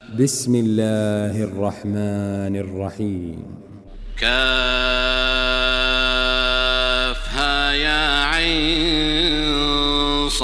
بسم الله الرحمن الرحيم. كافها يا عين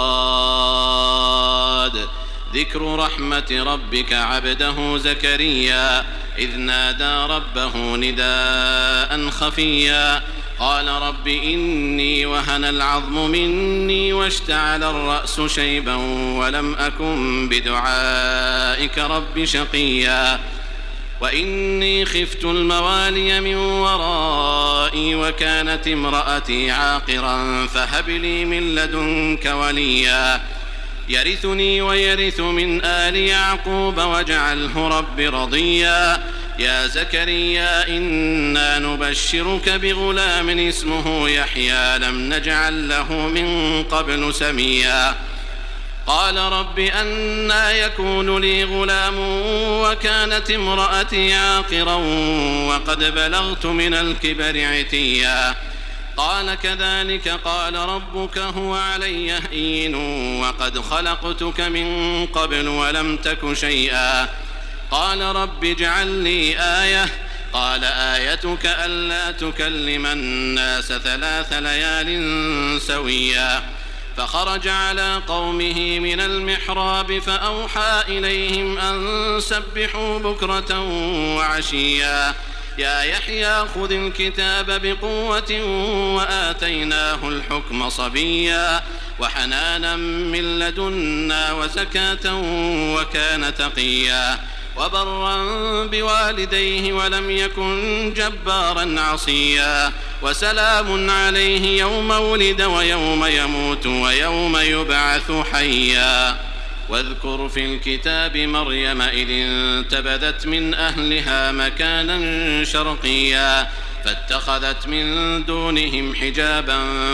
صاد. ذكر رحمة ربك عبده زكريا إذ نادى ربه نداء خفيا قال رب إني وهن العظم مني واشتعل الرأس شيبا ولم أكن بدعائك رب شقيا وإني خفت الموالي من ورائي وكانت امرأتي عاقرا فهب لي من لدنك وليا يرثني ويرث من آل يعقوب واجعله رب رضيا يا زكريا إنا نبشرك بغلام اسمه يحيى لم نجعل له من قبل سميا قال رب أنى يكون لي غلام وكانت امرأتي عاقرا وقد بلغت من الكبر عتيا قال كذلك قال ربك هو علي هين وقد خلقتك من قبل ولم تك شيئا قال رب اجعل لي آية قال آيتك ألا تكلم الناس 3 ليال سويا فخرج على قومه من المحراب فأوحى إليهم أن سبحوا بكرة وعشيا يا يحيى خذ الكتاب بقوة وآتيناه الحكم صبيا وحنانا من لدنا وزكاة وكان تقيا وبرا بوالديه ولم يكن جبارا عصيا وسلام عليه يوم ولد ويوم يموت ويوم يبعث حيا واذكر في الكتاب مريم إذ انتبذت من أهلها مكانا شرقيا فاتخذت من دونهم حجابا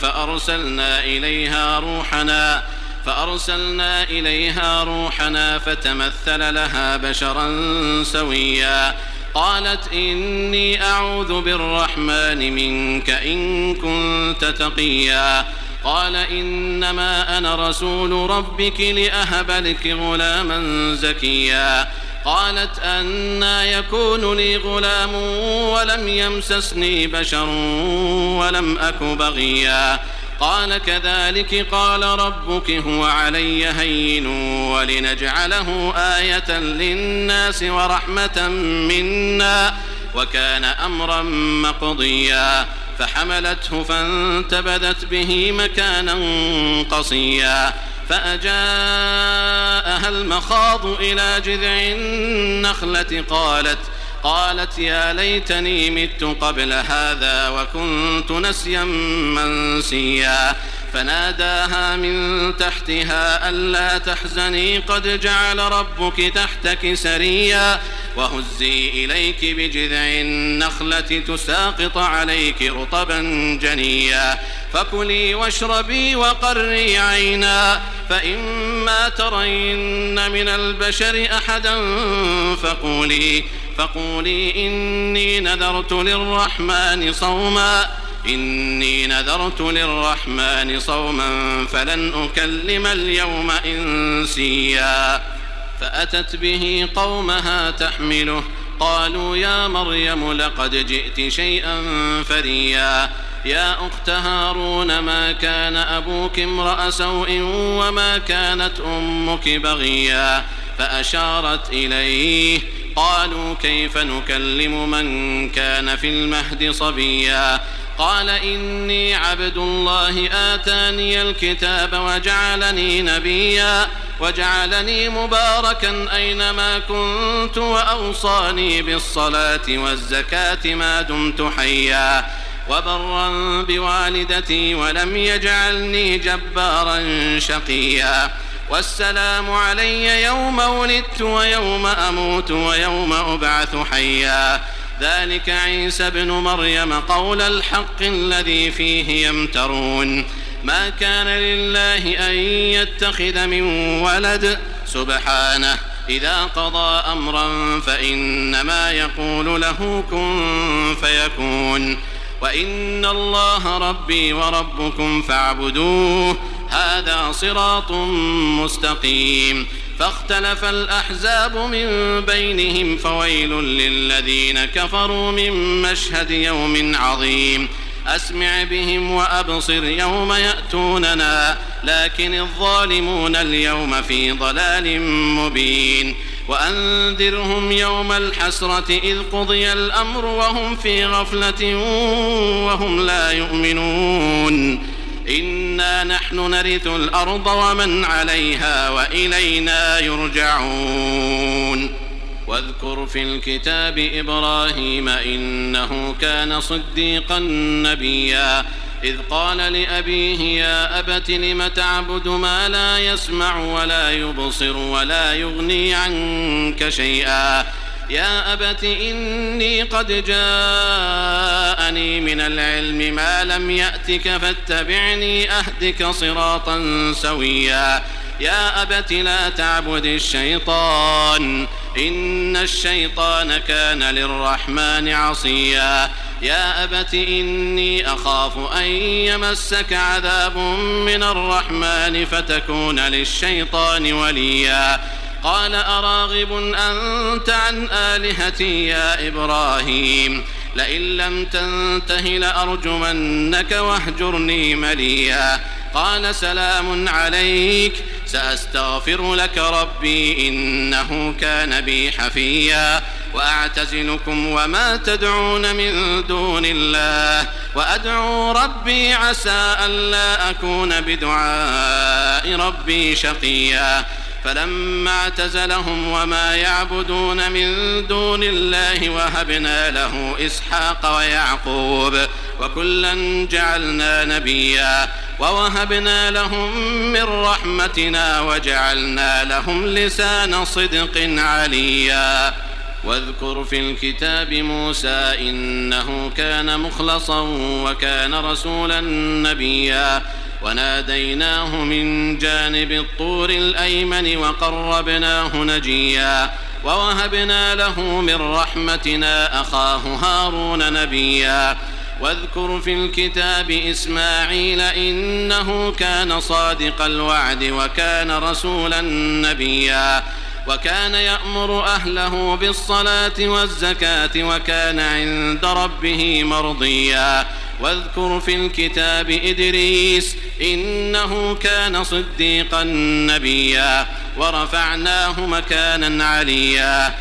فأرسلنا إليها روحنا فتمثل لها بشرا سويا قالت إني أعوذ بالرحمن منك إن كنت تقيا قال إنما أنا رسول ربك لأهب لك غلاما زكيا قالت أنى يكون لي غلام ولم يمسسني بشر ولم أك بغيا قال كذلك قال ربك هو علي هين ولنجعله آية للناس ورحمة منا وكان أمرا مقضيا فحملته فانتبذت به مكانا قصيا فأجاءها المخاض إلى جذع النخلة قالت يا ليتني مت قبل هذا وكنت نسيا منسيا فناداها من تحتها ألا تحزني قد جعل ربك تحتك سريا وهزي إليك بجذع النخلة تساقط عليك رطبا جنيا فكلي واشربي وقري عينا فإما ترين من البشر أحدا فقولي إني نذرت للرحمن صوما فلن أكلم اليوم إنسيا فأتت به قومها تحمله قالوا يا مريم لقد جئت شيئا فريا يا أخت هارون ما كان أبوك امرأ سوء وما كانت أمك بغيا فأشارت إليه قالوا كيف نكلم من كان في المهد صبيا قال إني عبد الله آتاني الكتاب وجعلني نبيا وجعلني مباركا أينما كنت وأوصاني بالصلاة والزكاة ما دمت حيا وبرا بوالدتي ولم يجعلني جبارا شقيا والسلام علي يوم ولدت ويوم أموت ويوم أبعث حيا ذلك عيسى بن مريم قول الحق الذي فيه يمترون ما كان لله أن يتخذ من ولد سبحانه إذا قضى أمرا فإنما يقول له كن فيكون وإن الله ربي وربكم فاعبدوه هذا صراط مستقيم فاختلف الأحزاب من بينهم فويل للذين كفروا من مشهد يوم عظيم أسمع بهم وأبصر يوم يأتوننا لكن الظالمون اليوم في ضلال مبين وأنذرهم يوم الحسرة إذ قضي الأمر وهم في غفلة وهم لا يؤمنون إنا نحن نرث الأرض ومن عليها وإلينا يرجعون واذكر في الكتاب إبراهيم إنه كان صديقا نبيا إذ قال لأبيه يا أبت لم تعبد ما لا يسمع ولا يبصر ولا يغني عنك شيئا يا أبت إني قد جاءني من العلم ما لم يأتك فاتبعني أهدك صراطا سويا يا أبت لا تعبد الشيطان إن الشيطان كان للرحمن عصيا يا أبت إني أخاف أن يمسك عذاب من الرحمن فتكون للشيطان وليا قال أراغب أنت عن آلهتي يا إبراهيم لئن لم تنته لأرجمنك واهجرني مليا قال سلام عليك سأستغفر لك ربي إنه كان بي حفيا وأعتزلكم وما تدعون من دون الله وأدعو ربي عسى ألا أكون بدعاء ربي شقيا فلما اعتزلهم وما يعبدون من دون الله وهبنا له إسحاق ويعقوب وكلا جعلنا نبيا ووهبنا لهم من رحمتنا وجعلنا لهم لسان صدق عليا واذكر في الكتاب موسى إنه كان مخلصا وكان رسولا نبيا وناديناه من جانب الطور الأيمن وقربناه نجيا ووهبنا له من رحمتنا أخاه هارون نبيا واذكر في الكتاب إسماعيل إنه كان صادق الوعد وكان رسولا نبيا وكان يأمر أهله بالصلاة والزكاة وكان عند ربه مرضيا واذكر في الكتاب إدريس إنه كان صديقا نبيا ورفعناه مكانا عليا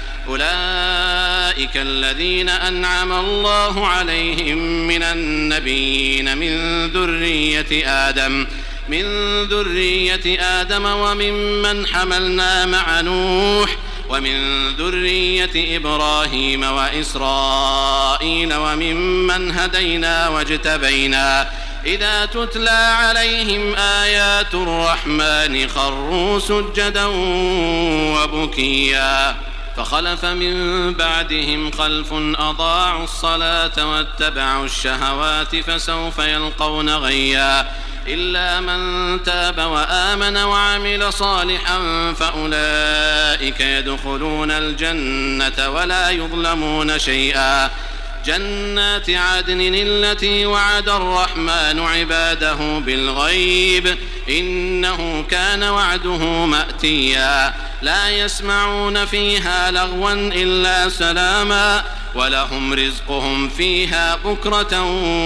أولئك الذين أنعم الله عليهم من النبيين من ذرية آدم وممن حملنا مع نوح ومن ذرية إبراهيم وإسرائيل وممن هدينا واجتبينا إذا تتلى عليهم آيات الرحمن خروا سجدا وبكيا فخلف من بعدهم خلف أضاعوا الصلاة واتبعوا الشهوات فسوف يلقون غيا إلا من تاب وآمن وعمل صالحا فأولئك يدخلون الجنة ولا يظلمون شيئا جنات عدن التي وعد الرحمن عباده بالغيب إنه كان وعده مأتيا لا يسمعون فيها لغوا إلا سلاما ولهم رزقهم فيها بكرة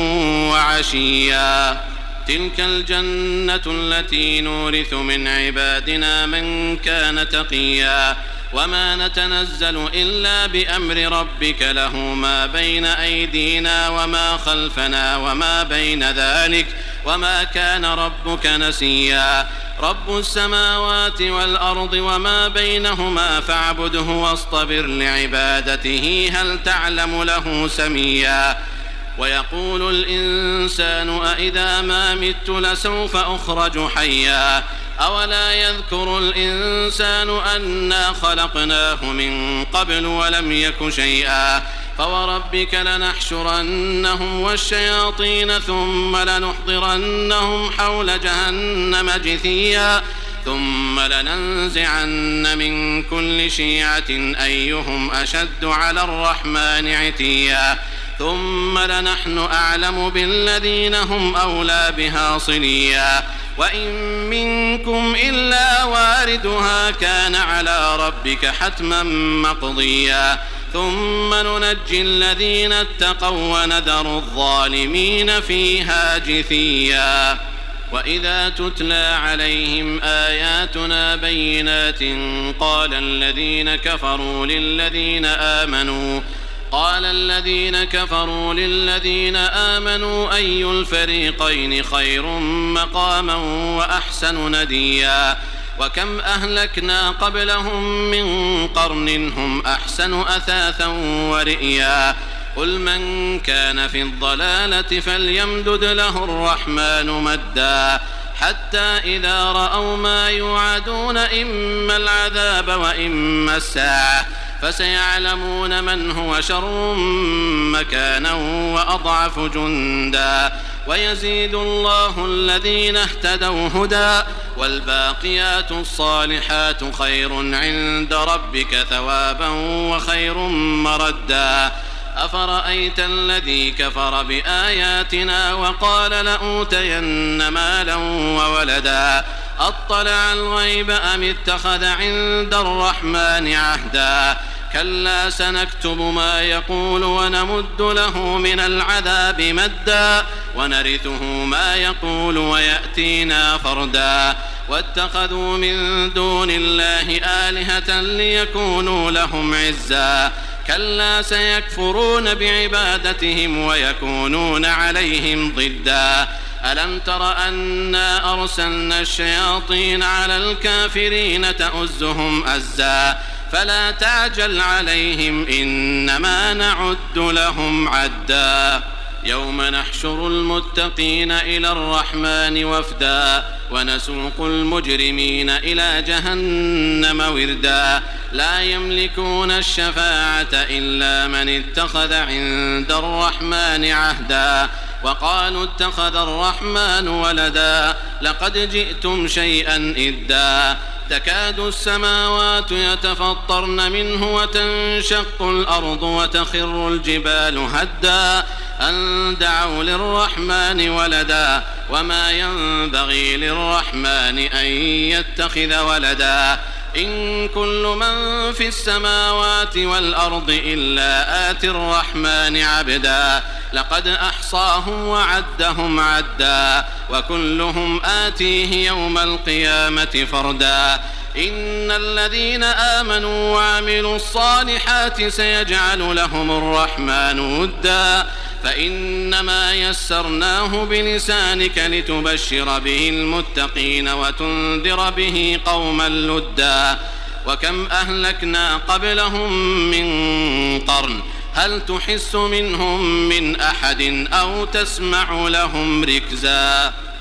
وعشيا تلك الجنة التي نورث من عبادنا من كان تقيا وما نتنزل إلا بأمر ربك له ما بين أيدينا وما خلفنا وما بين ذلك وما كان ربك نسيا رب السماوات والأرض وما بينهما فاعبده واصطبر لعبادته هل تعلم له سميا ويقول الإنسان أإذا ما مت لسوف أخرج حيا أولا يذكر الإنسان أنا خلقناه من قبل ولم يك شيئا فوربك لنحشرنهم والشياطين ثم لنحضرنهم حول جهنم جثيا ثم لننزعن من كل شيعة أيهم أشد على الرحمن عتيا ثم لنحن أعلم بالذين هم أولى بها صليا وإن منكم إلا واردها كان على ربك حتما مقضيا ثم ننجي الذين اتقوا ونذر الظالمين فيها جثيا وإذا تتلى عليهم آياتنا بينات قال الذين كفروا للذين آمنوا أي الفريقين خير مقاما وأحسن نديا وكم أهلكنا قبلهم من قرن هم أحسن أثاثا ورئيا قل من كان في الضلالة فليمدد له الرحمن مدا حتى إذا رأوا ما يوعدون إما العذاب وإما الساعة فسيعلمون من هو شر مكانا وأضعف جندا ويزيد الله الذين اهتدوا هدى والباقيات الصالحات خير عند ربك ثوابا وخير مردا أفرأيت الذي كفر بآياتنا وقال لأوتين مالا وولدا أطلع الغيب أم اتخذ عند الرحمن عهدا كلا سنكتب ما يقول ونمد له من العذاب مدا ونرثه ما يقول ويأتينا فردا واتخذوا من دون الله آلهة ليكونوا لهم عزا كلا سيكفرون بعبادتهم ويكونون عليهم ضدا ألم تر أنا أرسلنا الشياطين على الكافرين تؤزهم أزا فلا تعجل عليهم إنما نعد لهم عدا يوم نحشر المتقين إلى الرحمن وفدا ونسوق المجرمين إلى جهنم وردا لا يملكون الشفاعة إلا من اتخذ عند الرحمن عهدا وقالوا اتخذ الرحمن ولدا لقد جئتم شيئا إدا تكاد السماوات يتفطرن منه وتنشق الأرض وتخر الجبال هدا أن دعوا للرحمن ولدا وما ينبغي للرحمن أن يتخذ ولدا إن كل من في السماوات والأرض إلا آتي الرحمن عبدا لقد أحصاهم وعدهم عدا وكلهم آتيه يوم القيامة فردا إن الذين آمنوا وعملوا الصالحات سيجعل لهم الرحمن ودا فإنما يسرناه بلسانك لتبشر به المتقين وتنذر به قوما لدا وكم أهلكنا قبلهم من قرن هل تحس منهم من أحد أو تسمع لهم ركزا